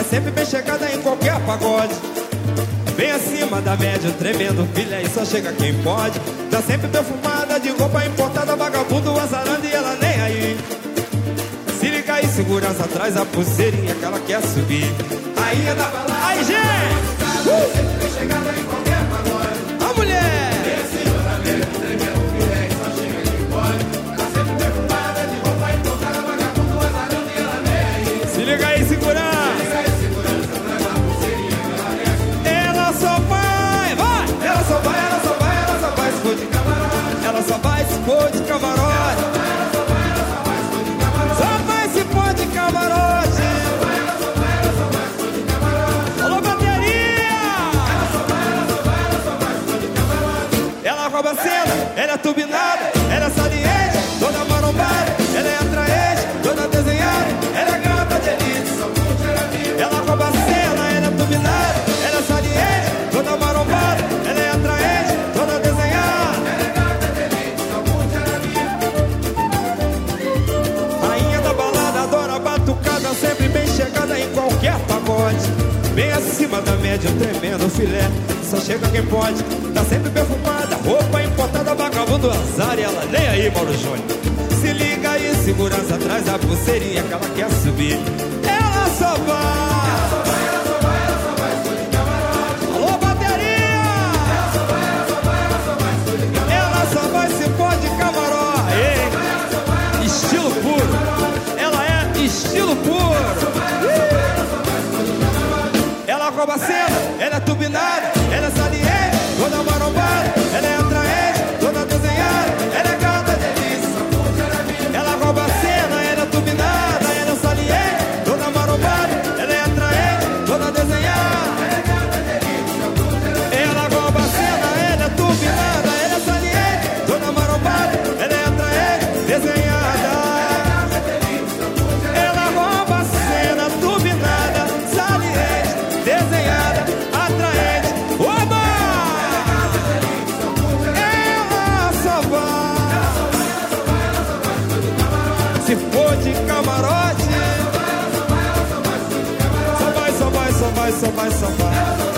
sempre bem chegada em qualquer pagode. Bem acima da média, tremendo filha, e só chega quem pode. Tá sempre perfumada, de roupa importada, vagabundo azarando e ela nem aí. Se liga aí, segurança, traz a pulseirinha que ela quer subir. Rainha da balada. Aí, gente! Sempre bem chegada em qualquer pagode. A mulher! Bem acima da média, tremendo filha, e só chega quem pode. Tá sempre perfumada, de roupa importada, vagabundo azarando e ela nem aí. Se liga aí, segurança! Ela só vai se pôr de camarote. Só vai se pôr de camarote. Alô, bateria! Ela rouba a cena, ela é turbinada, ela é saliente, toda marombada, ela é atraente, toda desenhada, ela é gata de elite. Ela rouba a cena, ela é turbinada, ela é saliente, toda marombada, ela é atraente, toda desenhada. Sempre bem chegada em qualquer pagode. Bem acima da média, tremendo filé, só chega quem pode. Tá sempre perfumada, roupa importada, vagabundo azar e ela nem aí, Mauro Júnior. Se liga aí, segurança, traz a pulseirinha que ela quer subir. Ela só vai. Ela só vai, ela só vai, ela só vai, estou de camarote. Alô, bateria! Ela só vai, ela só vai, ela só vai, estou de camarote. Ela só vai se pôr de camarote. Estilo puro. Estilo puro. Ela rouba a cena, ela é turbinada, ela é saliente, toda marombada, ela é atraente, toda desenhada, ela é gata de delícia. Ela rouba a cena, ela é turbinada, ela é saliente, toda marombada, ela é atraente, toda desenhada, ela é gata de delícia. Ela rouba a cena, ela é turbinada, ela é saliente, toda marombada, ela é atraente, desenhada. Se for de camarote, só vai, só vai, só vai, só vai, só vai.